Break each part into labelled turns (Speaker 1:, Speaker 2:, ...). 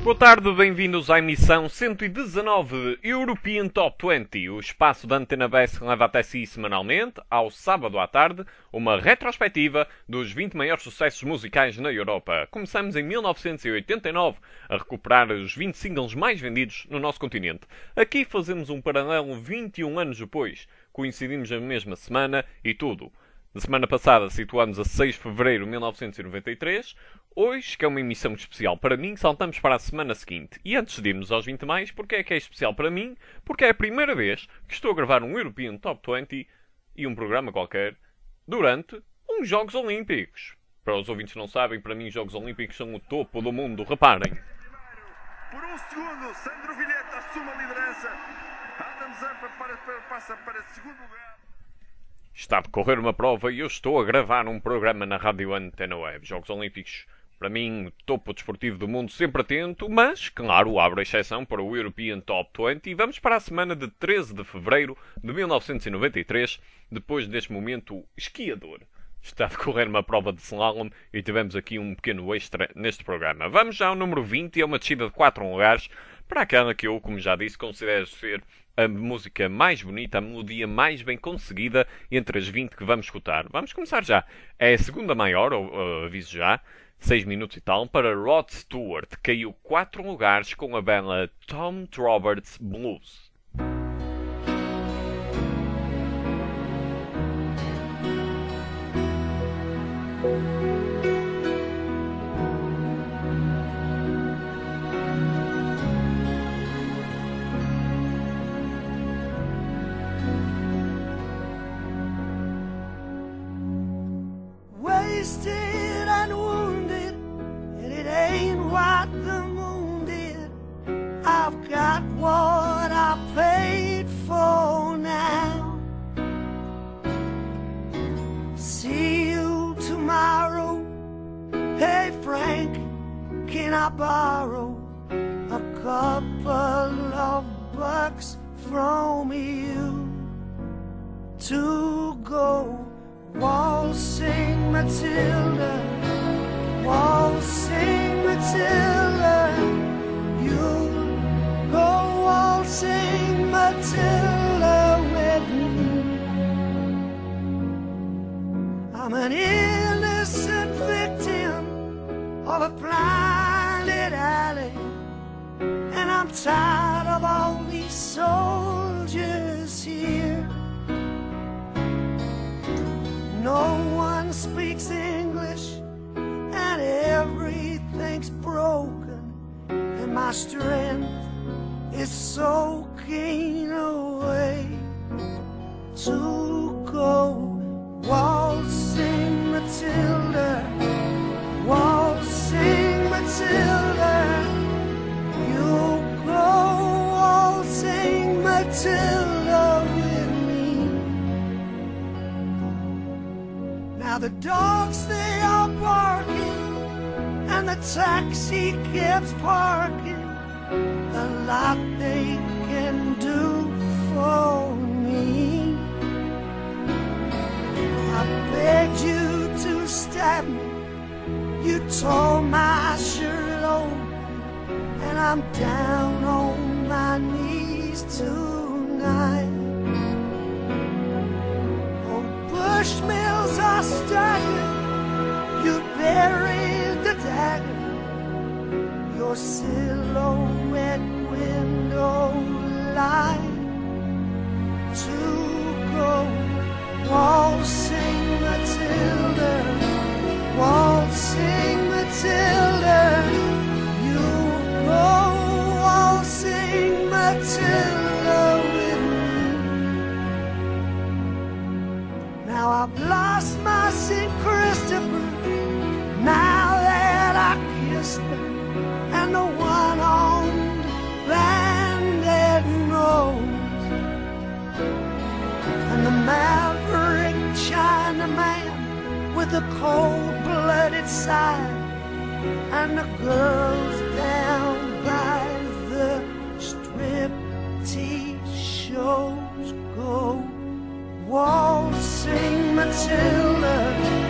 Speaker 1: Boa tarde, bem-vindos à emissão 119 de European Top 20, o espaço da Antena BES que leva até si semanalmente, ao sábado à tarde, uma retrospectiva dos 20 maiores sucessos musicais na Europa. Começamos em 1989 a recuperar os 20 singles mais vendidos no nosso continente. Aqui fazemos um paralelo 21 anos depois, coincidimos na mesma semana e tudo. Na semana passada situamos a 6 de fevereiro de 1993. Hoje, que é uma emissão especial para mim, saltamos para a semana seguinte. E antes de irmos aos 20 mais, porque é que é especial para mim? Porque é a primeira vez que estou a gravar um European Top 20 e um programa qualquer durante uns Jogos Olímpicos. Para os ouvintes que não sabem, para mim os Jogos Olímpicos são o topo do mundo. Reparem.
Speaker 2: Por um segundo, Sandro Vilheta assume a liderança. Adam Zampa passa para segundo lugar.
Speaker 1: Está a decorrer uma prova e eu estou a gravar um programa na Rádio Antena Web. Jogos Olímpicos, para mim, o topo desportivo do mundo, sempre atento, mas, claro, abro a exceção para o European Top 20 e vamos para a semana de 13 de fevereiro de 1993, depois deste momento esquiador. Está a decorrer uma prova de slalom e tivemos aqui um pequeno extra neste programa. Vamos já ao número 20, é uma descida de 4 lugares para aquela que eu, como já disse, considero ser a música mais bonita, a melodia mais bem conseguida entre as 20 que vamos escutar. Vamos começar já. É a segunda maior, aviso já, 6 minutos e tal, para Rod Stewart. Caiu 4 lugares com a bela Tom Roberts Blues.
Speaker 3: Wasted and wounded, and it ain't what the moon did. I've got what I paid for now. See you tomorrow. Hey Frank, can I borrow a couple of bucks from you to go waltzing Matilda, waltzing Matilda, you'll go waltzing Matilda with me. I'm an innocent victim of a blinded alley, and I'm tired of all these soldiers here. No one speaks English, and everything's broken, and my strength is soaking away. To go waltzing Matilda, waltzing Matilda, you go waltzing Matilda with me. Now the dogs, they are barking, and the taxi cabs parking. A lot they can do for me. I begged you to stab me, you tore my shirt open, and I'm down on my knees tonight. Bushmills are staggered, you buried the dagger, your silhouette window light. To go waltzing Matilda, waltzing Matilda, you go waltzing Matilda with me. Now I've lost my St. Christopher, now that I kissed her, and the one-armed bandit knows, and the maverick Chinaman with the cold-blooded side, and the girls down by the striptease shows go waltzing Matilda,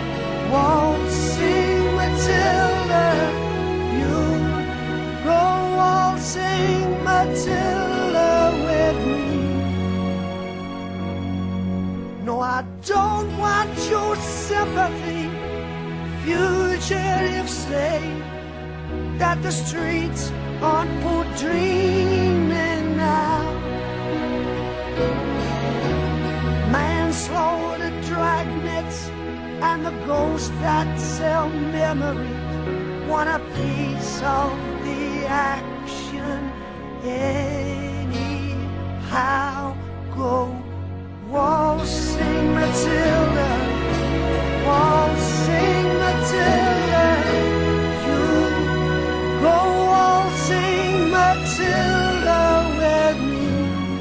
Speaker 3: waltzing Matilda, you go I don't want your sympathy. Fugitives say that the streets aren't for dreaming now. Manslaughter, dragnets, and the ghosts that sell memories want a piece of the action anyhow. Go waltzing Matilda, waltzing Matilda, you go waltzing Matilda with me.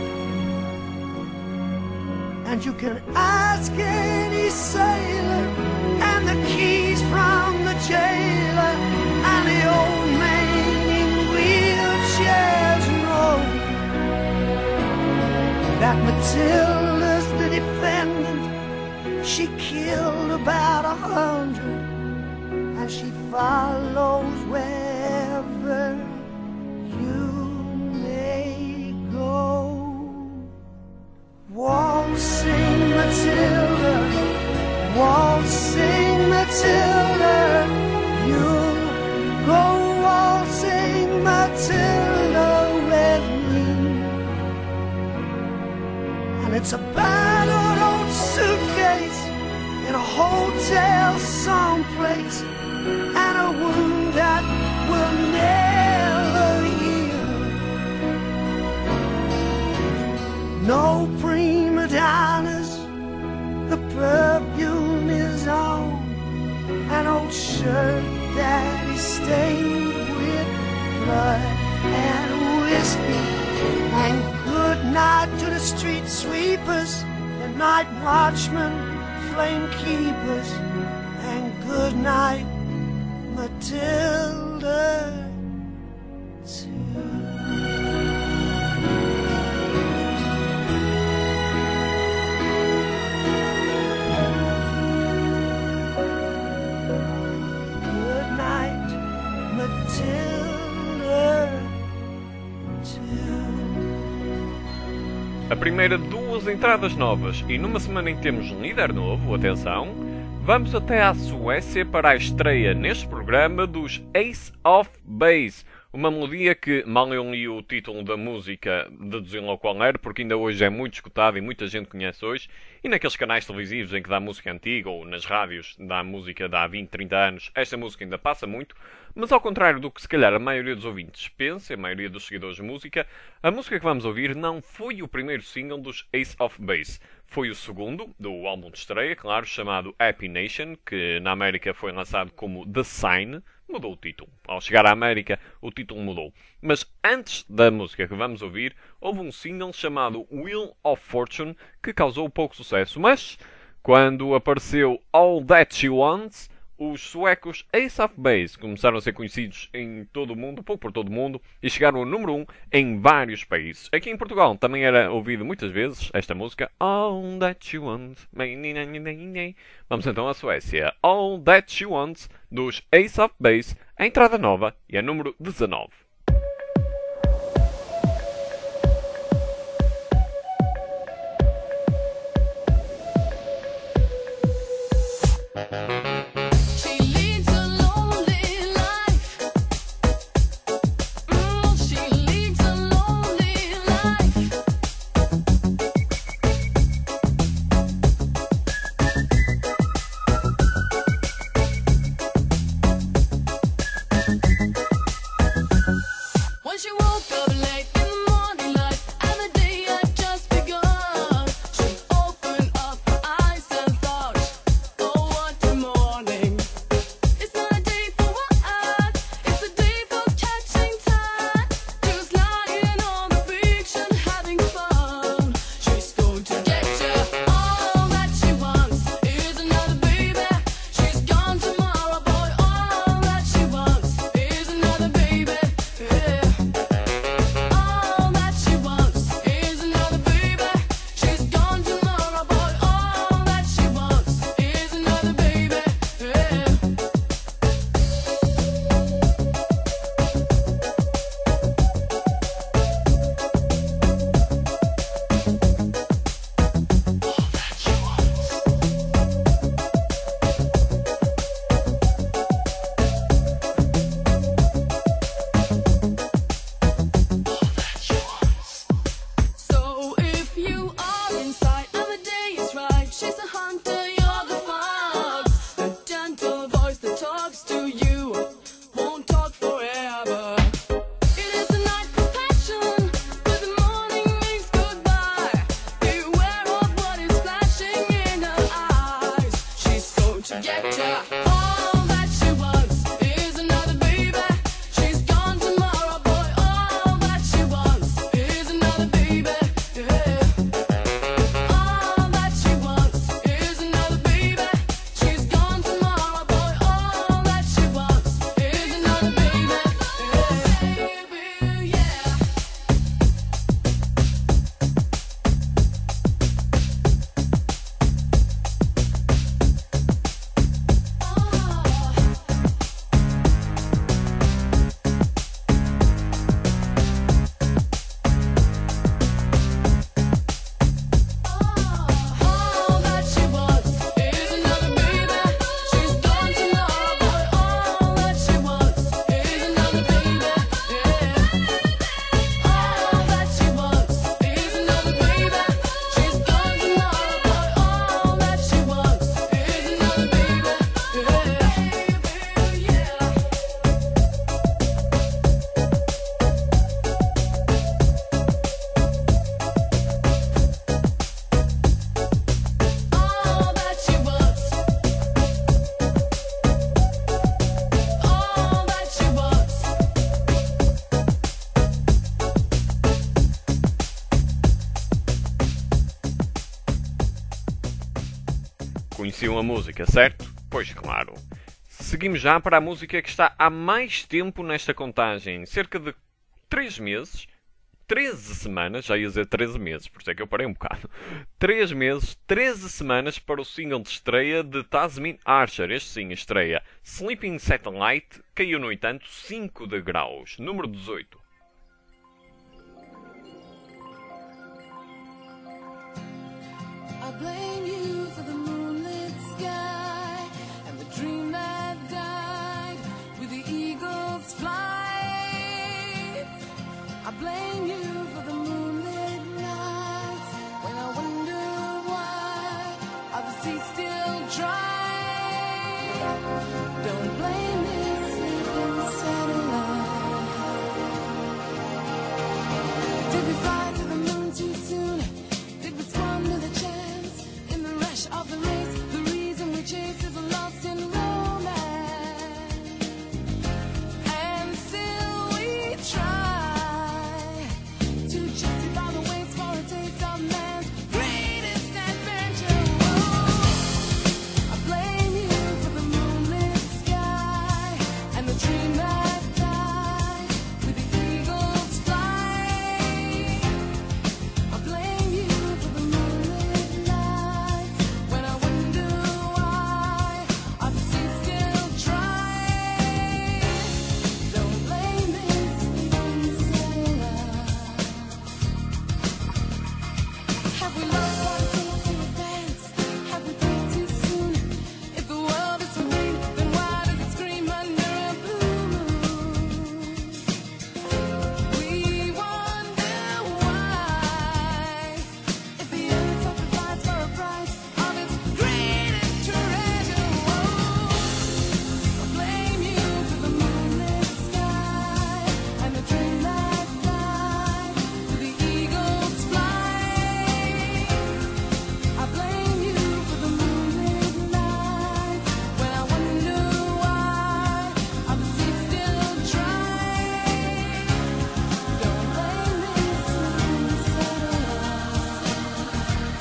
Speaker 3: And you can ask any sailor, and the keys from the jailer, and the old man in wheelchairs know that Matilda's the defendant. She killed about 100, and she follows wherever you may go. Waltzing Matilda, waltzing Matilda, you'll go waltzing Matilda with me. And it's a battered old suitcase in a hotel someplace, and a wound that will never heal. No prima donnas, the perfume is on an old shirt that is stained with blood and whiskey. And good night to the street sweepers, the night watchmen, flame keepers, and good night, Matilda, too. Good night, Matilda, too.
Speaker 1: A primeira de duas entradas novas e numa semana em que temos um líder novo, atenção, vamos até à Suécia para a estreia neste programa dos Ace of Base. Uma melodia que, mal eu li o título da música, deduzi logo qual era, porque ainda hoje é muito escutada e muita gente conhece hoje. E naqueles canais televisivos em que dá música antiga, ou nas rádios dá música de há 20, 30 anos, esta música ainda passa muito. Mas ao contrário do que se calhar a maioria dos ouvintes pensa, a maioria dos seguidores de música, a música que vamos ouvir não foi o primeiro single dos Ace of Base. Foi o segundo, do álbum de estreia, claro, chamado Happy Nation, que na América foi lançado como The Sign. Mudou o título. Ao chegar à América, o título mudou. Mas antes da música que vamos ouvir, houve um single chamado Wheel of Fortune que causou pouco sucesso. Mas, quando apareceu All That She Wants, os suecos Ace of Base começaram a ser conhecidos em todo o mundo, pouco por todo o mundo, e chegaram ao número 1 em vários países. Aqui em Portugal também era ouvido muitas vezes esta música, All That She Wants. Vamos então à Suécia. All That She Wants, dos Ace of Base, a entrada nova e a número 19. Conheciam a música, certo? Pois claro. Seguimos já para a música que está há mais tempo nesta contagem. Cerca de 3 meses, 13 semanas, já ia dizer 13 meses, por isso é que eu parei um bocado. 3 meses, 13 semanas para o single de estreia de Tasmin Archer. Este sim, estreia. Sleeping Satellite caiu, no entanto, 5 degraus. Número 18.
Speaker 4: I blame you for the moonlit sky and the dream that died with the eagle's flight. I blame you for the moonlit nights when I wonder why are the seas still dry. Don't blame this sleeping satellite. Did we fly to the moon too soon? Did we squander the chance in the rush of the race? The reason we chase is lost in romance, and still we try to justify the waste for a taste of man's greatest adventure. Oh, I blame you for the moonlit sky and the dream that died with the eagle's flight. I blame you for the moonlit nights when I wonder why are the seas still dry. Don't blame this sleeping satellite. Have we lost what it takes to advance? Have we peaked too soon? If the world is so big, then why does it scream under a blue moon? We wonder why, if the earth sacrificed for a price of its greatest treasure. Oh, I blame you for the moonlit sky and the dream that died with the eagle's flight. I blame you for the moonlit nights when I wonder why are the seas still dry. Don't blame this sleeping satellite.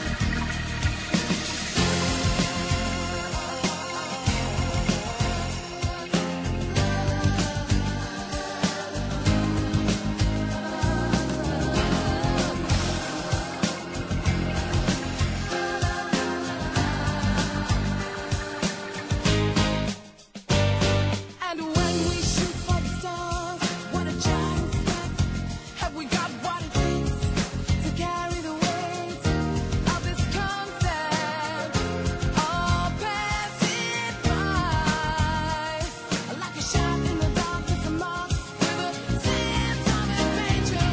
Speaker 4: And when we shoot for the stars, what a giant step. Have we got what it takes to carry the weight of this concept? All pass it by like a shot in the dark. It's a mark with a sense of adventure.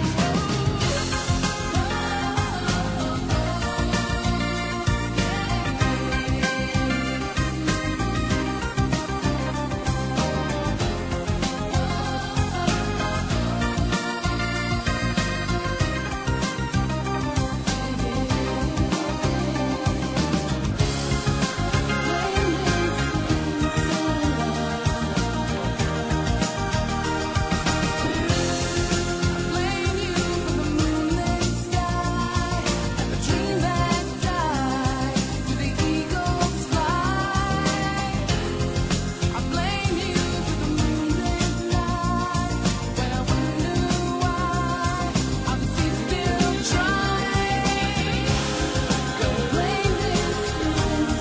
Speaker 4: Blame you for the moonlit sky and the dream that died with the eagle's flight. I blame you for the moonlit nights when I wonder why are the seas still dry. Don't blame this sleeping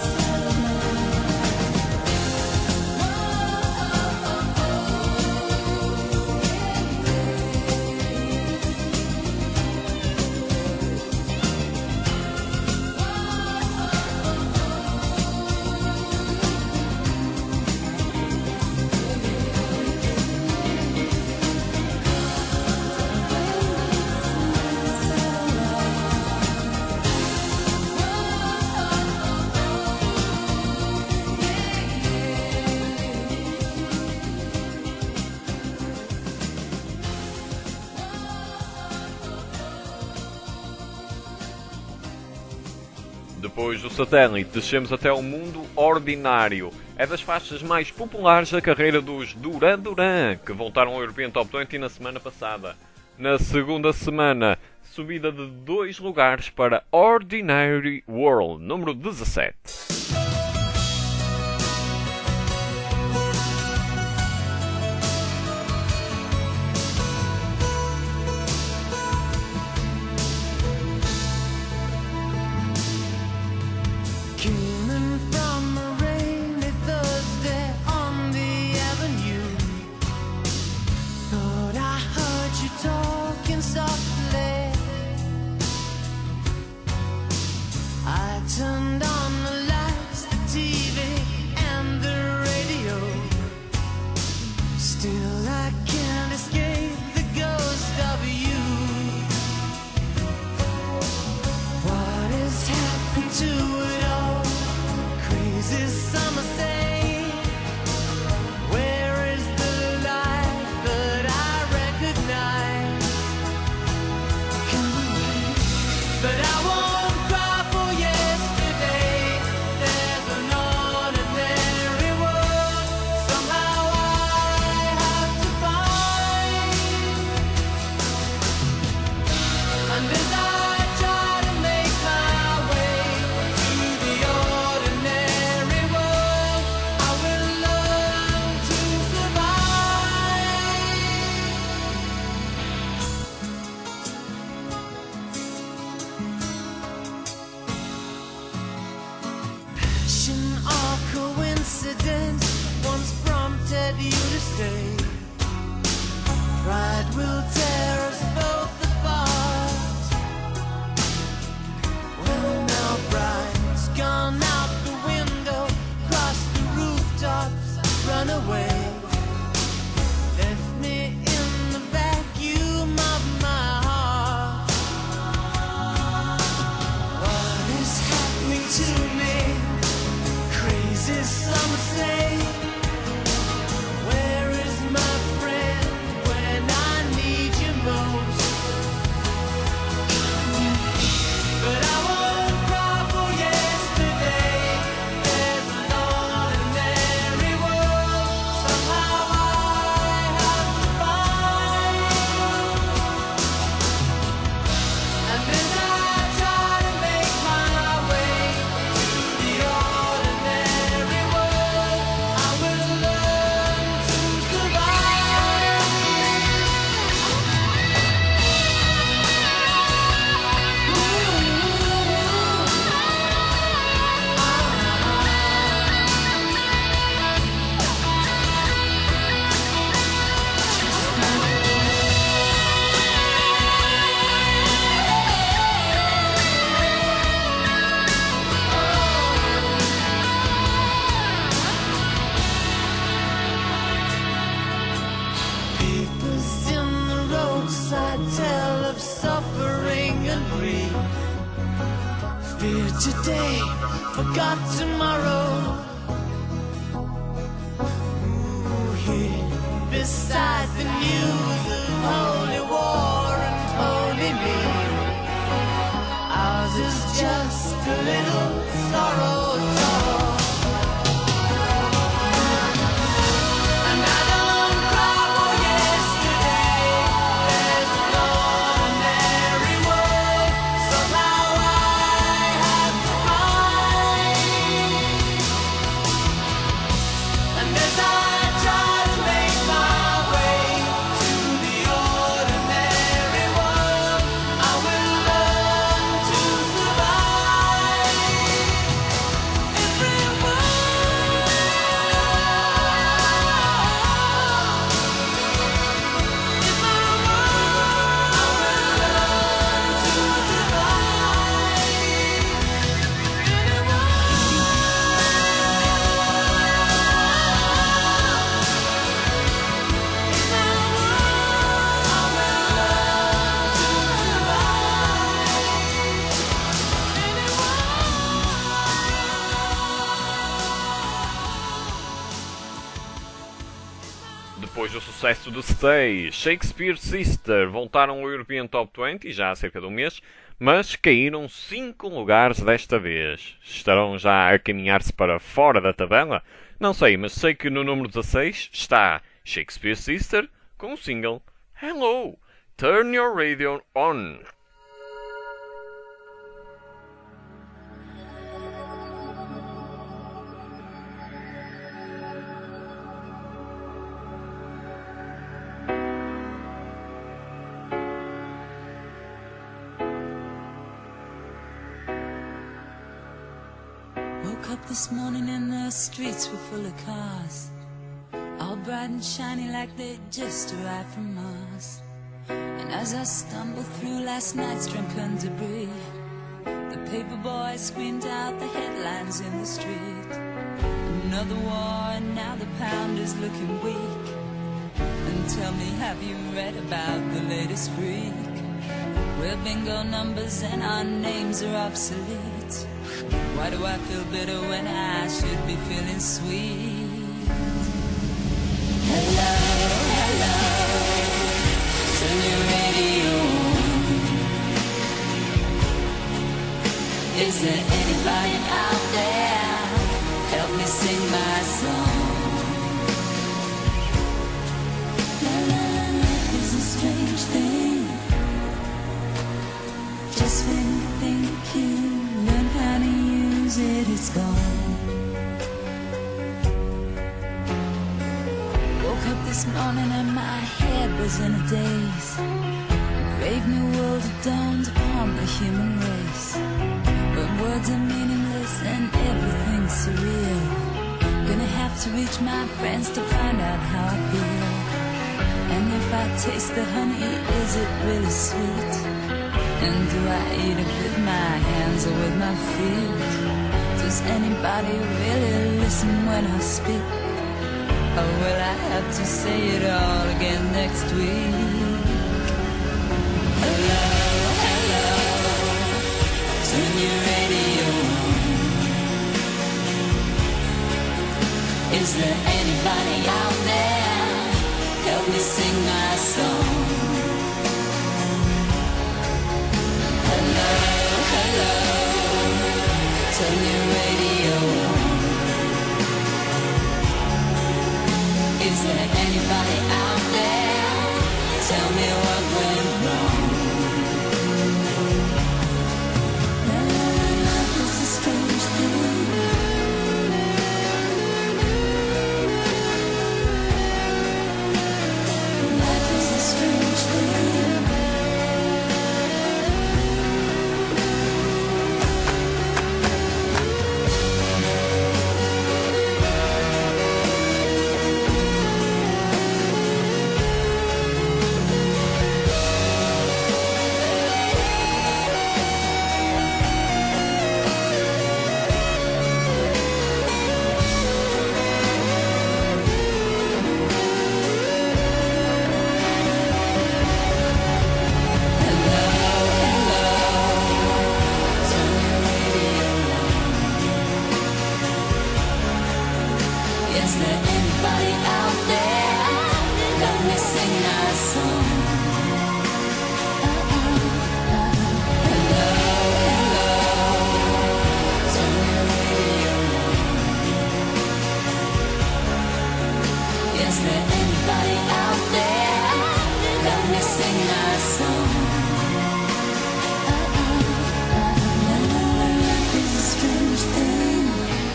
Speaker 1: Depois do satélite, descemos até o mundo ordinário. É das faixas mais populares da carreira dos Duran Duran, que voltaram ao European Top 20 na semana passada. Na segunda semana, subida de 2 lugares para Ordinary World, número 17.
Speaker 4: I turned on the lights, the TV, and the radio. Still I can't escape the ghost of you. What has happened to it all? Crazy summer say, where is the life that I recognize? Come away, but I won't cry for yesterday. There's an ordinary world somehow I have to find. And as I try to make my way to the ordinary world, I will learn to survive. Passion or coincidence once prompted you to stay. Pride will tear us both apart. Well, now bride's gone out the window, crossed the rooftops, run away. Left me in the vacuum of my heart. What is happening to me? Crazy some say. Where is my friend when I need you most? But I won't cry for yesterday. There's an ordinary world somehow I have to find. And as I try to make my way to the ordinary world, I will learn to survive. Papers in the roadside tell of suffering and grief. Fear today, forgot tomorrow. Ooh, here beside the news of holy war and holy me. Ours is just a little sorrow talk. And I don't cry for yesterday. There's an ordinary world somehow I have to find. And as I try to make my way to the ordinary world, I will learn to survive.
Speaker 1: Depois do sucesso do Stay, Shakespeare Sister voltaram ao European Top 20 já há cerca de um mês, mas caíram 5 lugares desta vez. Estarão já a caminhar-se para fora da tabela? Não sei, mas sei que no número 16 está Shakespeare Sister com o single Hello, Turn Your Radio On.
Speaker 5: Woke up this morning and the streets were full of cars, all bright and shiny like they'd just arrived from Mars. And as I stumbled through last night's drunken debris, The paper boy screamed out the headlines in the street. Another war and now the pound is looking weak. And tell me, have you read about the latest freak? We're bingo numbers and our names are obsolete. Why do I feel bitter when I should be feeling sweet? Hello, hello, turn your radio on. Is there anybody out there? Help me sing my song. La la la, life is a strange thing. Just when you think you learn how to use it, it's gone. Woke up this morning and my head was in a daze. A brave new world had dawned upon the human race. But words are meaningless and everything's surreal. Gonna have to reach my friends to find out how I feel. And if I taste the honey, is it really sweet? And do I eat it with my hands or with my feet? Does anybody really listen when I speak? Or will I have to say it all again next week? Hello, hello, turn your radio on. Is there anybody out there? Help me sing my song. Hello, hello, turn your radio on. Is there anybody out there? Tell me what went wrong. La la la, life is a strange thing. Life is a strange thing. Is there anybody out there? Let me sing our song. Hello, hello, turn your radio on. Is there anybody out there? Let me sing our song. Life is a strange thing.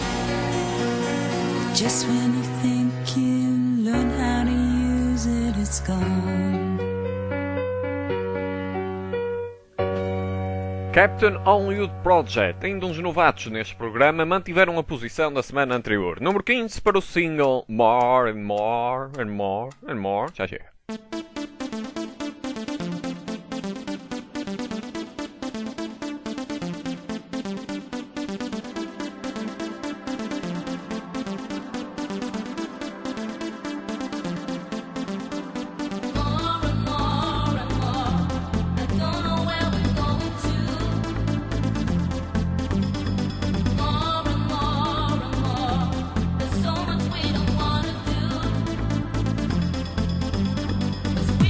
Speaker 5: Just when you think you learn how to use it, it's gone.
Speaker 1: Captain Hollywood Project, ainda uns novatos neste programa, mantiveram a posição da semana anterior. Número 15 para o single More and More and More and More. Já chega.
Speaker 4: More and more and more. I don't know where we're going to. More and more and more. There's so much we don't wanna do. 'Cause we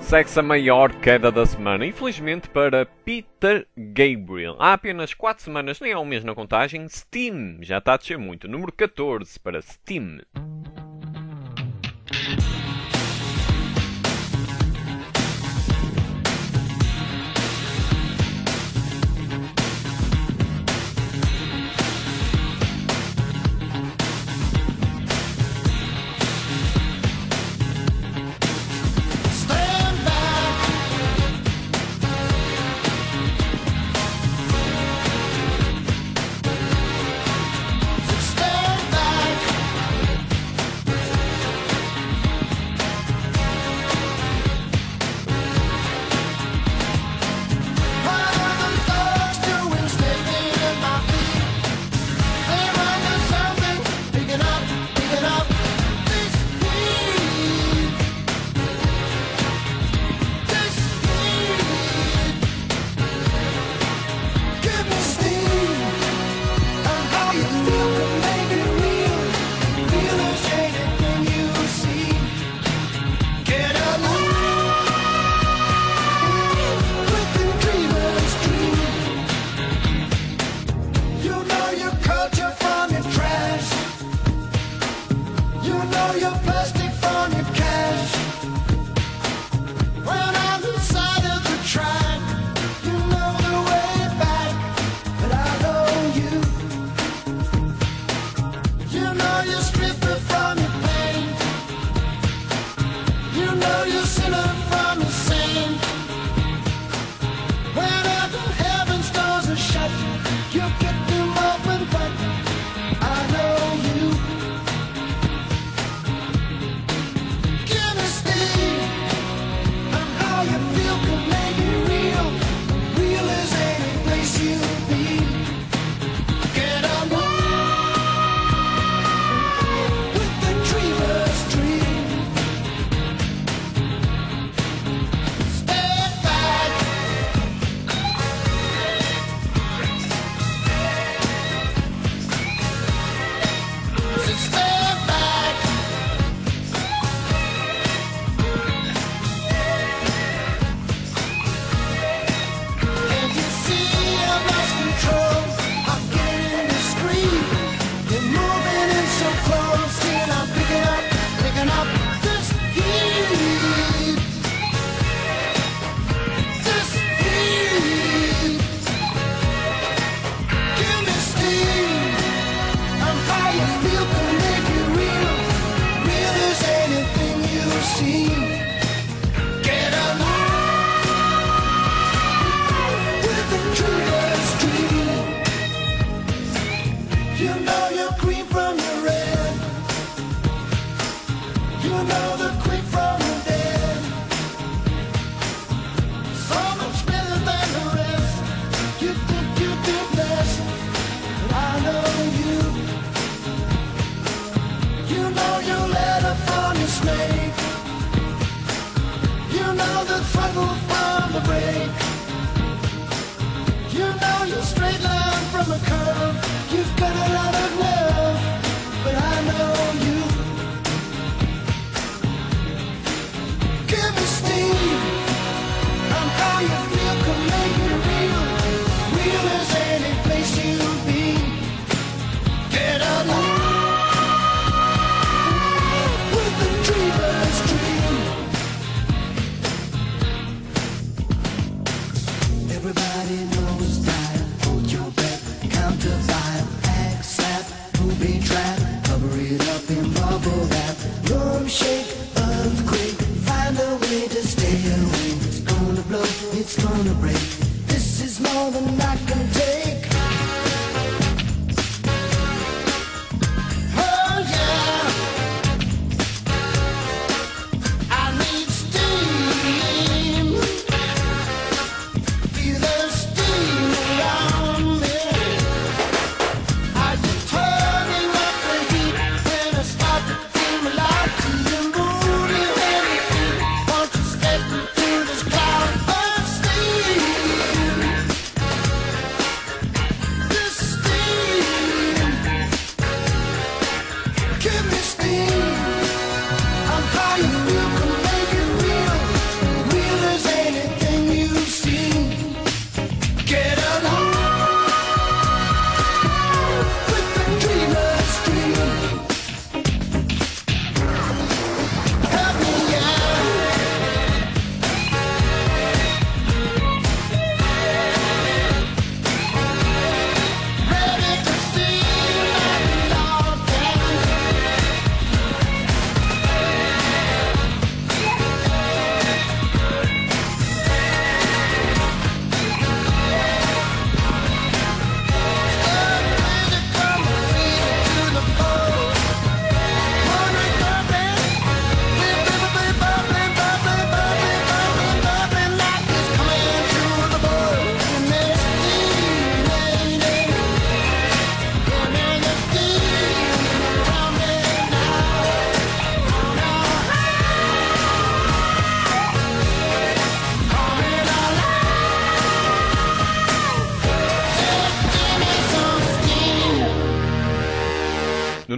Speaker 1: segue-se a maior queda da semana, infelizmente para Peter Gabriel. Há apenas 4 semanas, nem há um mês na contagem, Steam já está a descer muito. Número 14 para Steam.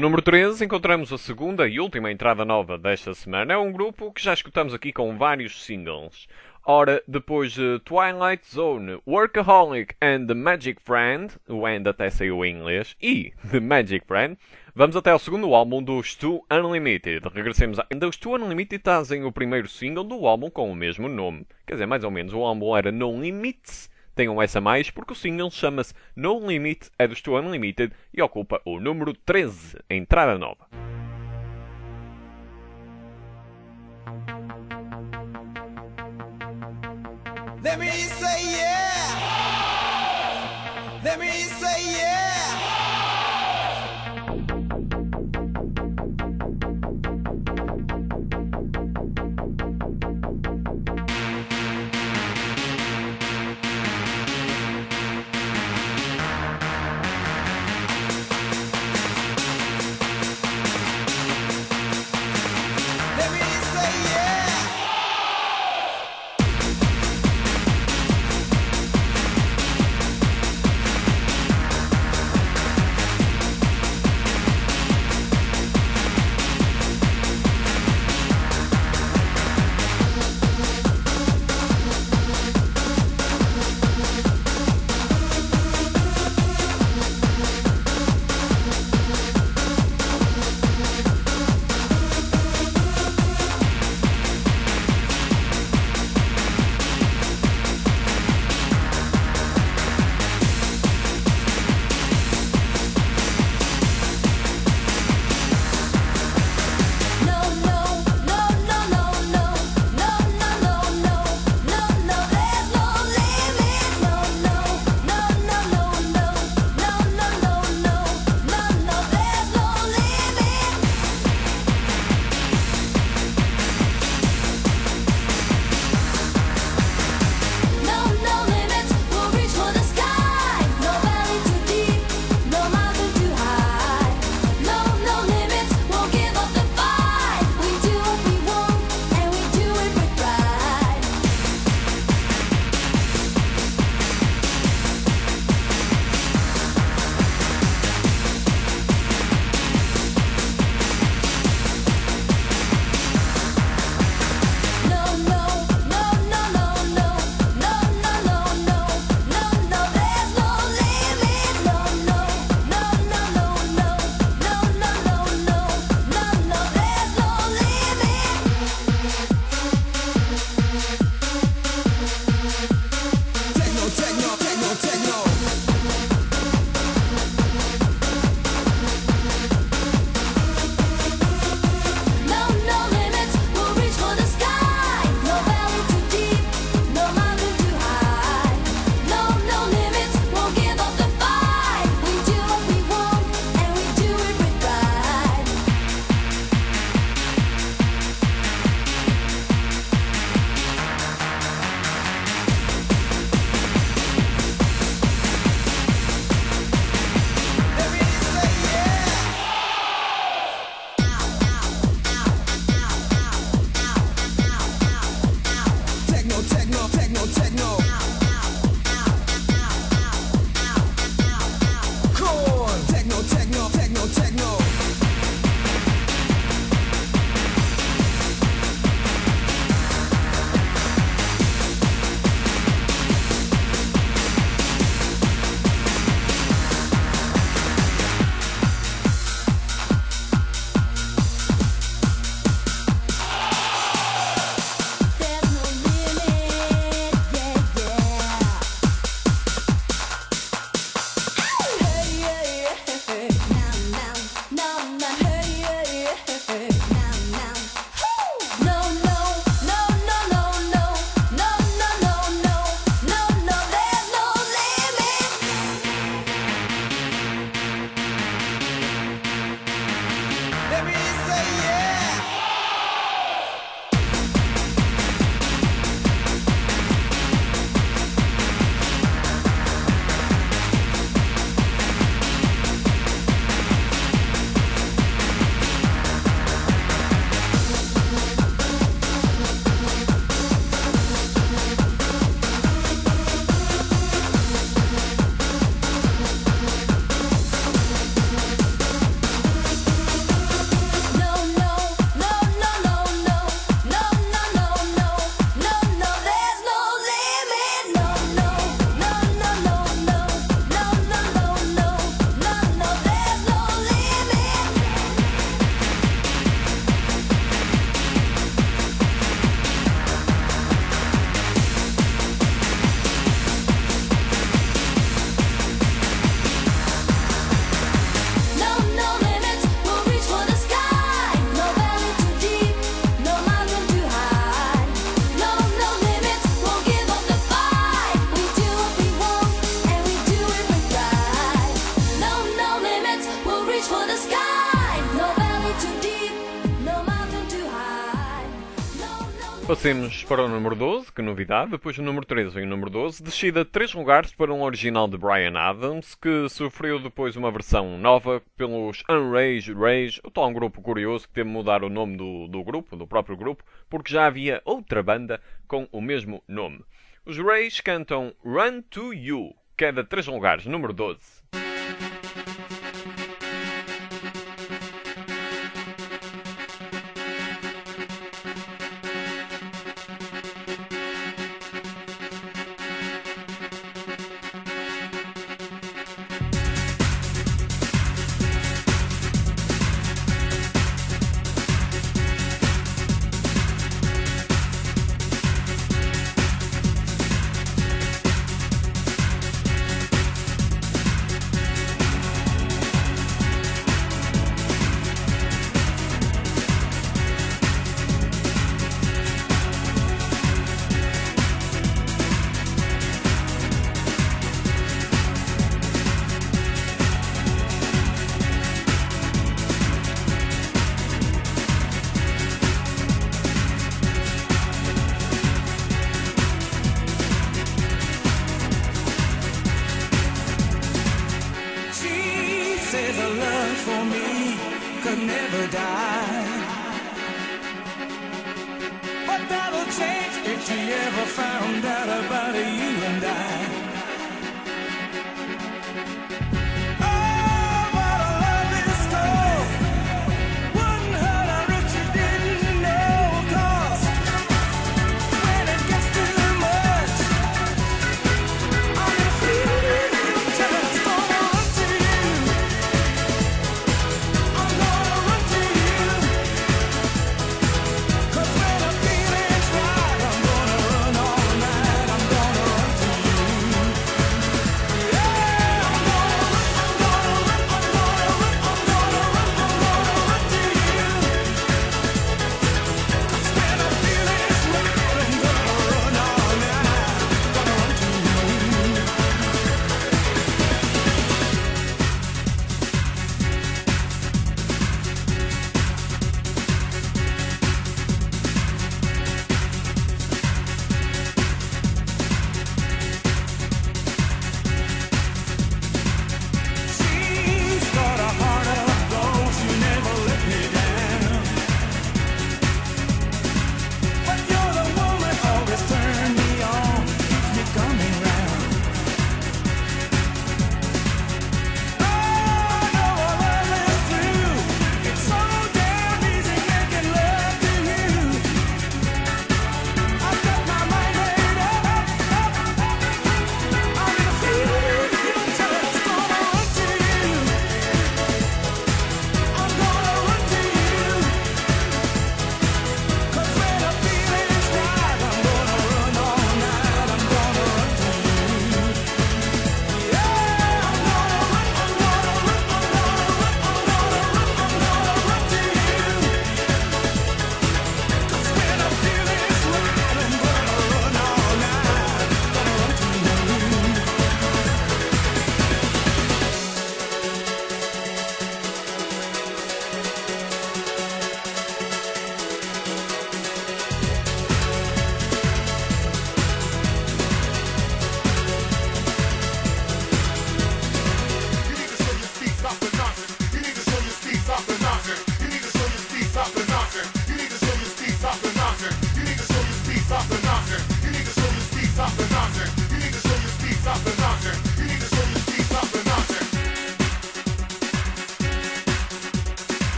Speaker 1: número 13 encontramos a segunda e última entrada nova desta semana. É um grupo que já escutamos aqui com vários singles. Ora, depois de Twilight Zone, Workaholic and The Magic Friend, o And até saiu em inglês, e The Magic Friend, vamos até ao segundo álbum dos Two Unlimited. Regressemos a... Os Two Unlimited trazem o primeiro single do álbum com o mesmo nome. Quer dizer, mais ou menos, o álbum era No Limits. Tenham essa a mais, porque o single chama-se No Limit, é dos Two Unlimited e ocupa o número 13, a entrada nova.
Speaker 3: Let me say yeah. Let me say yeah. Let me say yeah.
Speaker 1: Passemos para o número 12, que novidade. Depois do número 13 vem o número 12. Descida 3 lugares para um original de Bryan Adams, que sofreu depois uma versão nova pelos Unraged Rage, o tal grupo curioso que teve de mudar o nome do grupo, do próprio grupo, porque já havia outra banda com o mesmo nome. Os Rage cantam Run to You, queda 3 lugares, número 12.
Speaker 6: Says her love for me could never die, but that'll change if she ever found out about you and I. Oh, but a love is tough. Wouldn't hurt her if she didn't know, 'cause when it gets too much, I'm a feeling you just gonna run to you. I'm gonna run to you, 'cause when the feeling's right, I'm gonna run all night. I'm gonna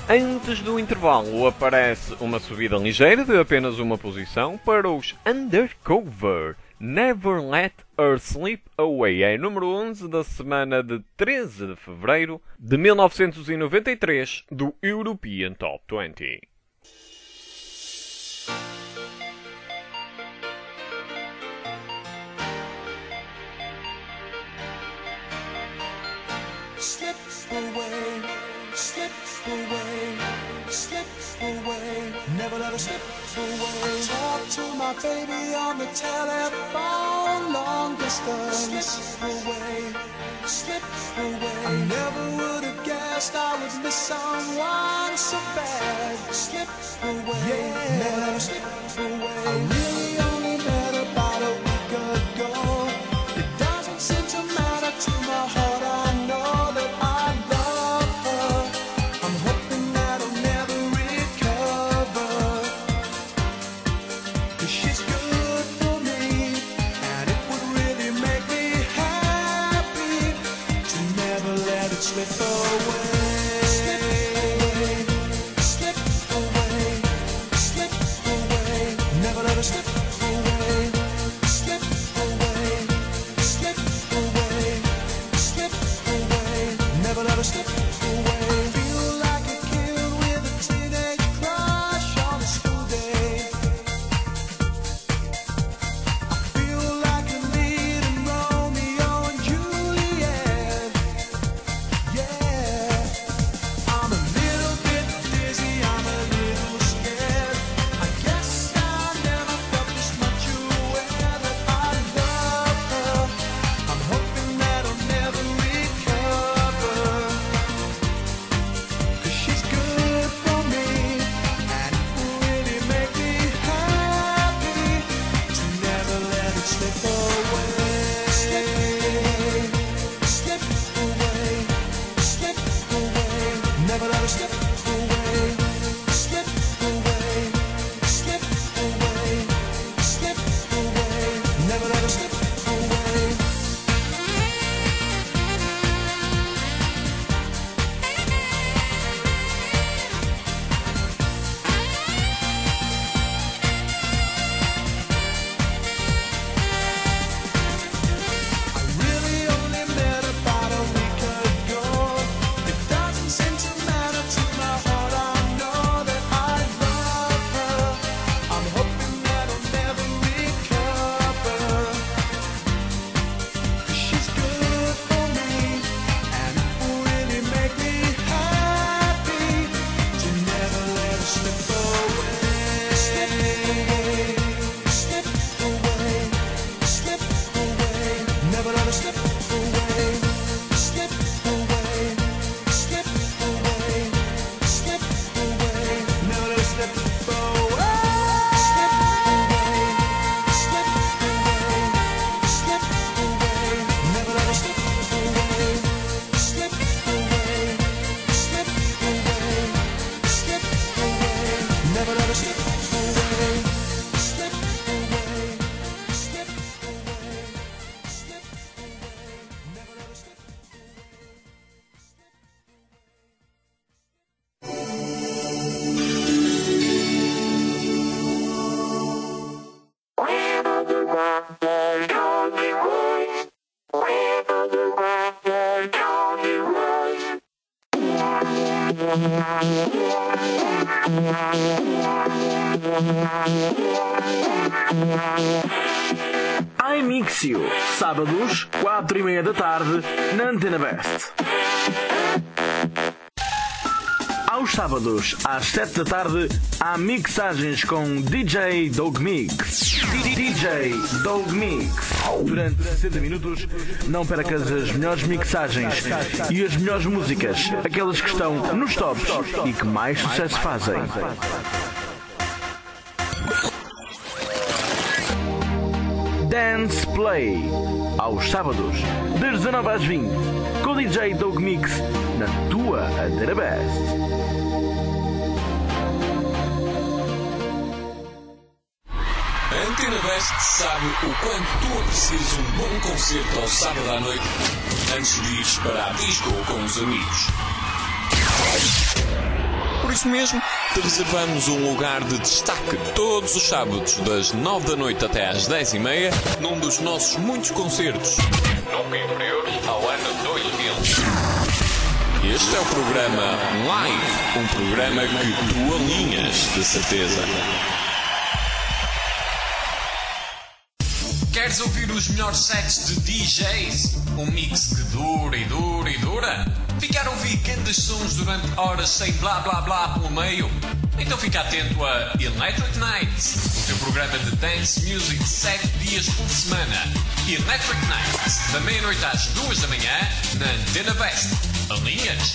Speaker 1: Antes do intervalo aparece uma subida ligeira de apenas uma posição para os Undercover. Never Let Her Slip Away é número 11 da semana de 13 de fevereiro de 1993 do European Top 20.
Speaker 6: Slip away, slip away, slip away, never let her slip away. Talk to my baby on the telephone, long distance. Slip away, slip away. I never would have guessed I would miss someone so bad. Slip away, never let her slip away. I really only met her about a week ago. It doesn't seem to matter to my heart. I know that I love her. I'm hoping that I'll never recover. 'Cause she's good for me, and it would really make me happy to never let it slip away. Slip away, slip away, never let it slip away. Slip away, slip away, slip away, never let her slip away. Feel like a kid with a teenage crush on a school day. I feel like a lead in Romeo and Juliet. Yeah, I'm a little bit dizzy, I'm a little scared. I guess I never felt this much aware that I love her. I'm hoping that I'll never recover. 'Cause she's good for me, and it will really make me happy to never let it slip away. Slip away, slip away, never let it slip away. Slip away, slip away, slip away, never let it slip away. I really only met about a week ago. It doesn't seem to matter to my heart. I know that I love her. I'm hoping that I'll never recover. 'Cause she's good for me, and it will really make me happy to never let her slip away. Slip away, slip away, slip away, never let her slip away. Slip away, slip away, slip away, never let her slip away. Slip away, slip away, slip away, never let her slip away. Slip away, slip away, slip away, never let her slip away. Slip away, slip away, slip away, never let her slip away.
Speaker 7: iMixio, sábados, 4:30 da tarde, na Antena Best. Aos sábados, às 7 da tarde, há mixagens com DJ Dog Mix. DJ Dog Mix. Durante 60 minutos, não percas as melhores mixagens e as melhores músicas, aquelas que estão nos tops e que mais sucesso fazem. Dance Play, aos sábados, das 19 às 20, com o DJ Dog Mix, na tua Antena Best.
Speaker 8: A Antena Best sabe o quanto tu aprecias um bom concerto ao sábado à noite antes de ires para a disco com os amigos. isso mesmo, te reservamos um lugar de destaque todos os sábados, das 9 da noite até às 10h30, num dos nossos muitos concertos. Nunca inferiores ao ano 2000. Este é o programa Live, um programa que tu alinhas, de certeza. Queres ouvir os melhores sets de DJs? Um mix que dura e dura e dura? Ficar a ouvir grandes sons durante horas sem blá blá blá pelo meio? Então fica atento a Electric Nights, o teu programa de dance music 7 dias por semana. Electric Nights, da meia-noite às 2 da manhã, na Antena Best. Alinhas?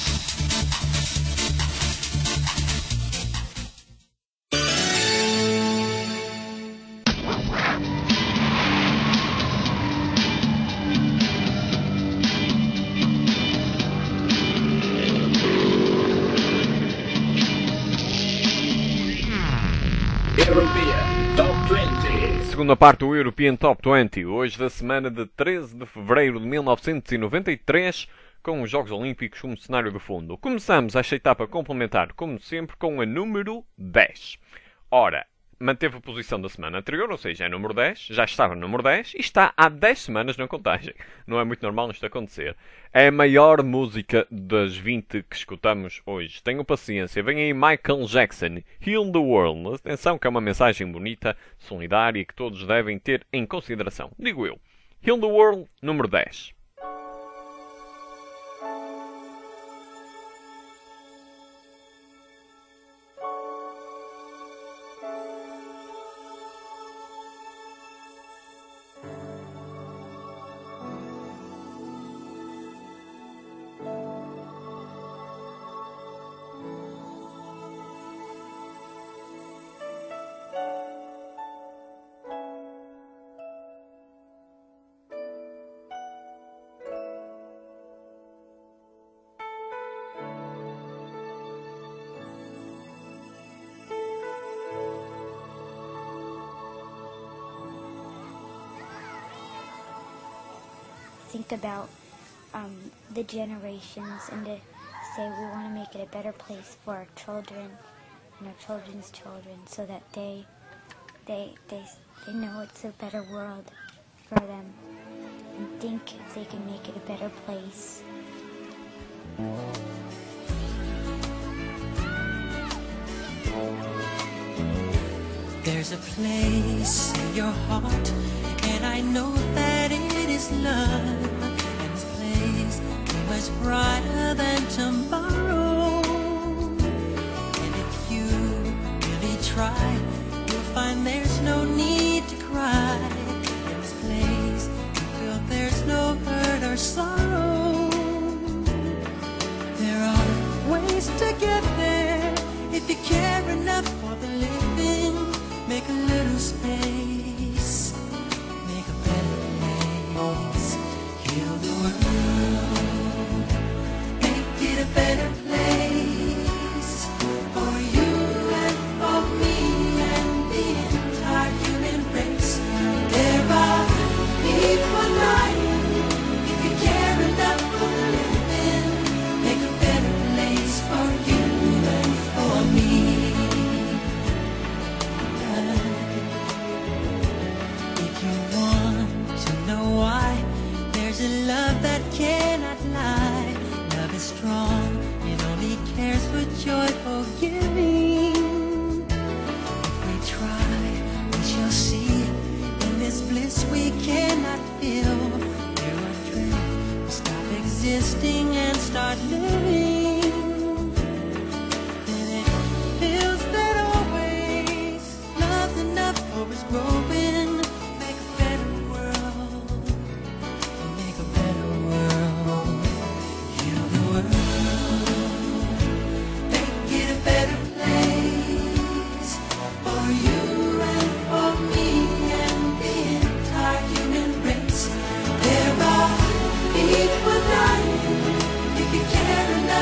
Speaker 1: Segunda parte do European Top 20, hoje da semana de 13 de fevereiro de 1993, com os Jogos Olímpicos como cenário de fundo. Começamos esta etapa complementar, como sempre, com a número 10. Ora, manteve a posição da semana anterior, ou seja, é número 10, já estava no número 10 e está há 10 semanas na contagem. Não é muito normal isto acontecer. É a maior música das 20 que escutamos hoje. Tenham paciência, vem aí Michael Jackson, Heal the World. Atenção que é uma mensagem bonita, solidária e que todos devem ter em consideração. Digo eu, Heal the World, número 10.
Speaker 9: Think about the generations and to say we want to make it a better place for our children and our children's children, so that they know it's a better world for them and think if they can make it a better place.
Speaker 6: There's a place in your heart, and I know that it is love. And this place is much brighter than tomorrow. And if you really try, you'll find there's no need to cry. In this place, you feel there's no hurt or sorrow. There are ways to get there if you care enough for the living. Make a little space, make a better place. Heal the world, make it a better place for you and for me and the entire human race. There are people dying. If you care enough for the living, make a better place for you and for me. If you want to know why, there's a love that cannot lie. Love is strong, it only cares for joyful giving. If we try, we shall see. In this bliss we cannot feel. There are dreams, we stop existing and start living. And it feels that always love's enough for us growing. Make a better world, make a better world. Heal the world, make it a better place for you and for me and the entire human race. There are people dying. If you care enough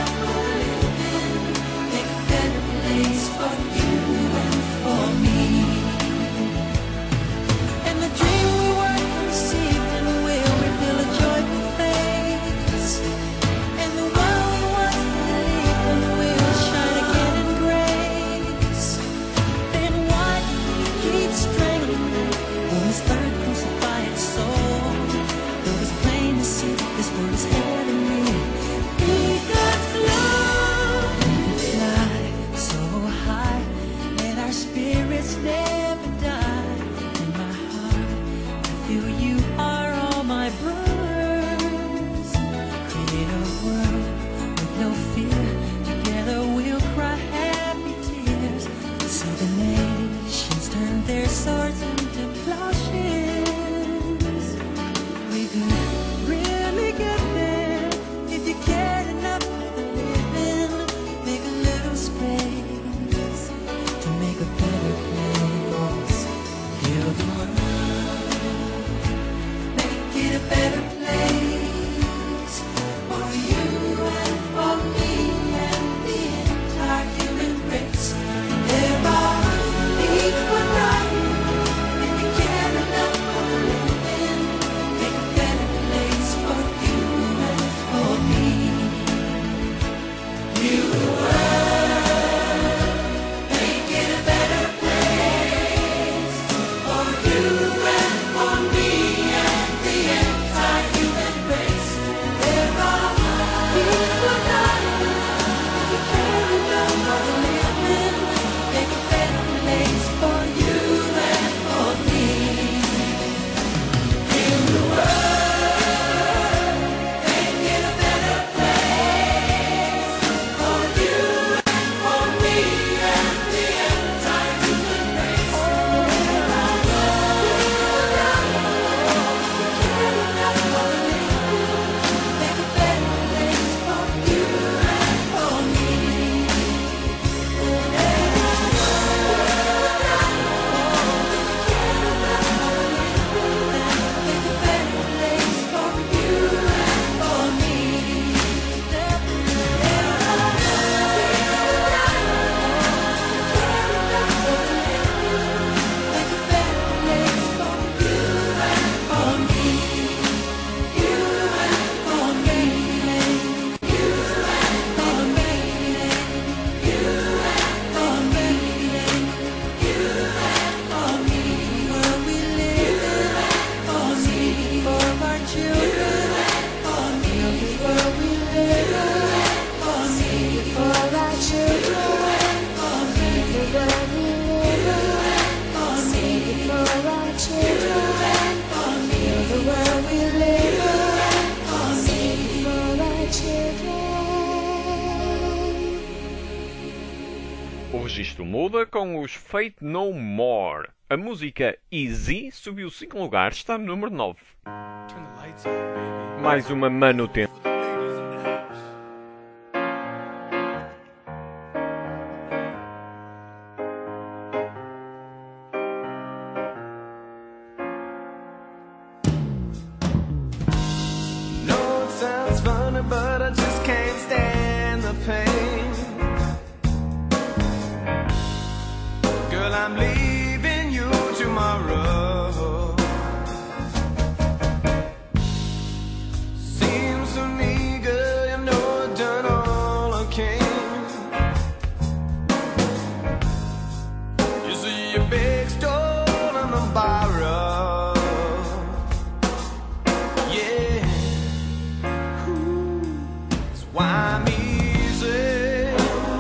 Speaker 1: O registro muda com os Faith No More. A música Easy subiu 5 lugares, está no número 9. Mais uma manutenção.
Speaker 6: No, it sounds funny, but I just can't stand the pain. Girl, I'm leaving you tomorrow. Seems to me, girl, you know I've done all I can. You see your big stole and the borrow. Yeah. That's why I'm easy.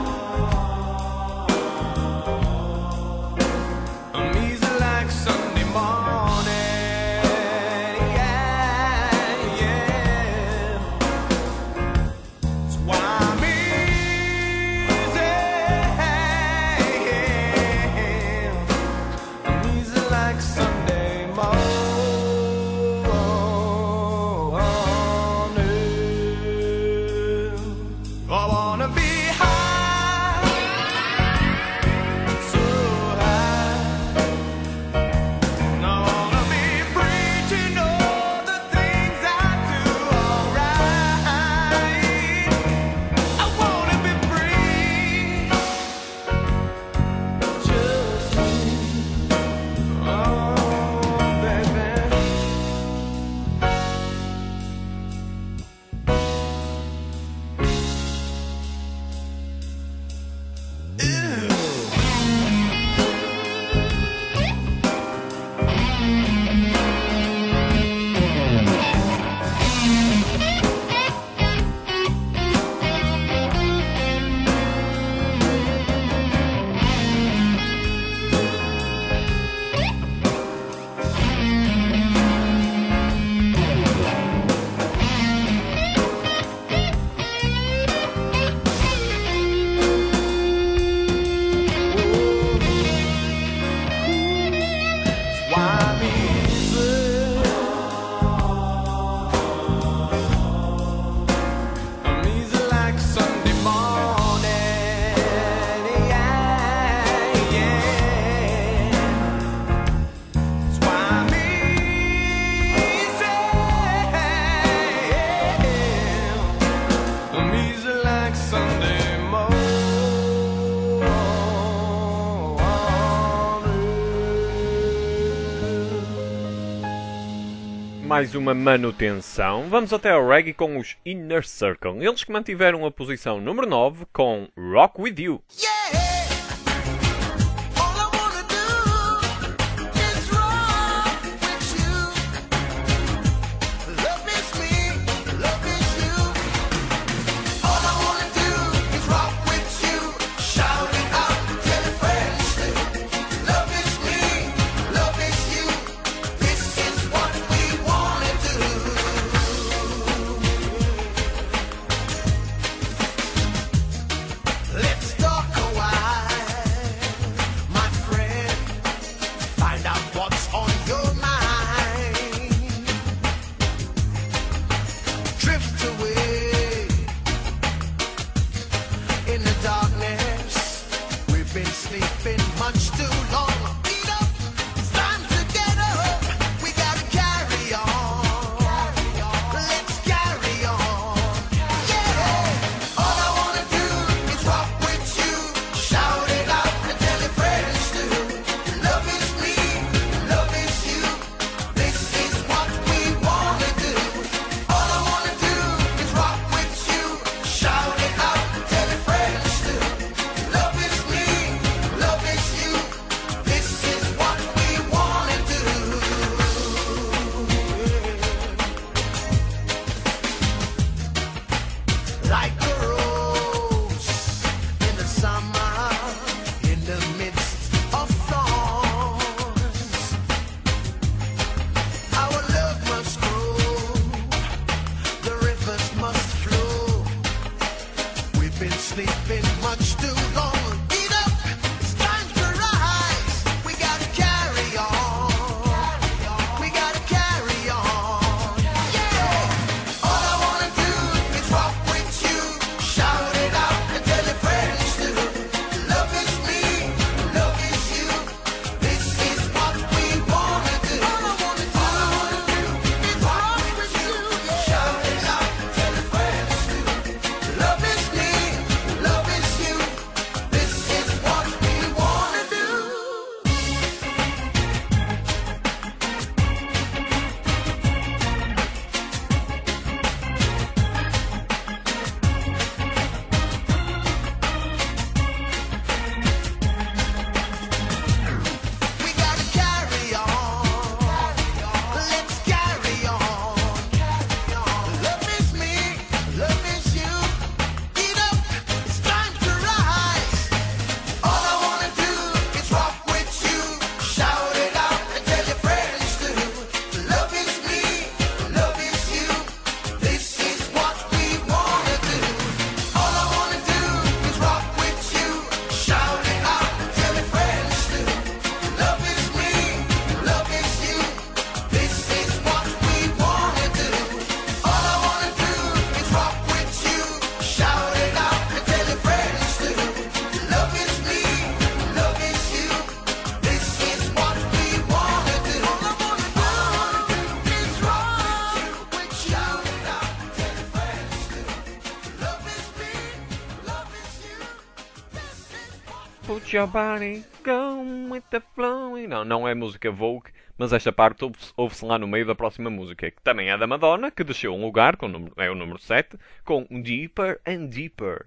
Speaker 6: I'm easy like Sunday morning. Yeah, yeah. That's why I'm easy. I'm easy like Sunday morning. I wanna be high, so high. And I wanna be free to know the things I do alright. I wanna be free, just me. Oh, baby. Why I'm easy. I'm easy like Sunday morning. Yeah, yeah. That's why I'm easy. I'm easy like Sunday morning.
Speaker 1: Mais uma manutenção. Vamos até ao reggae com os Inner Circle. Eles que mantiveram a posição número 9 com Rock With You.
Speaker 6: All I wanna do is rock with you. Love is me, love is you. All I wanna do is rock with you. Shout it out, tell your friends too. Love is me, love is you. This is what we wanna do. Let's talk a while, my friend. Find out what's on your mind. Drift away in the darkness. We've been sleeping much too long. Beat up, it's time to get up. We gotta carry on. Let's carry on. Yeah. All I wanna do is rock with you. Shout it out and tell your friends too. Love is me, love is you. This is what we wanna do. All I wanna do is rock with you. Shout it out and tell your friends too. Love is me, love is you. This is what we wanna do. Like a rose in the summer, in the midst of thorns. Our love must grow, the rivers must flow. We've been sleeping much too long. Get up,
Speaker 1: Put your body, go with the flow. Não é música Vogue, mas esta parte ouve-se lá no meio da próxima música, que também é da Madonna, que desceu um lugar, é o número 7, com Deeper and Deeper.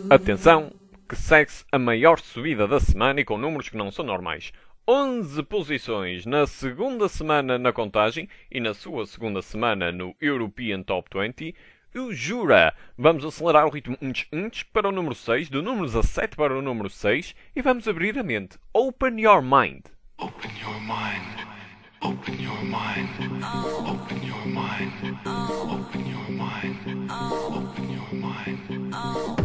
Speaker 1: Atenção, que segue-se a maior subida da semana e com números que não são normais. 11 posições na segunda semana na contagem e na sua segunda semana no European Top 20. O Jura. Vamos acelerar o ritmo para o número 6, do número 17 para o número 6 e vamos abrir a mente. Open your mind.
Speaker 10: Open your mind. Open your mind. Open your mind. Open your mind. Open your mind.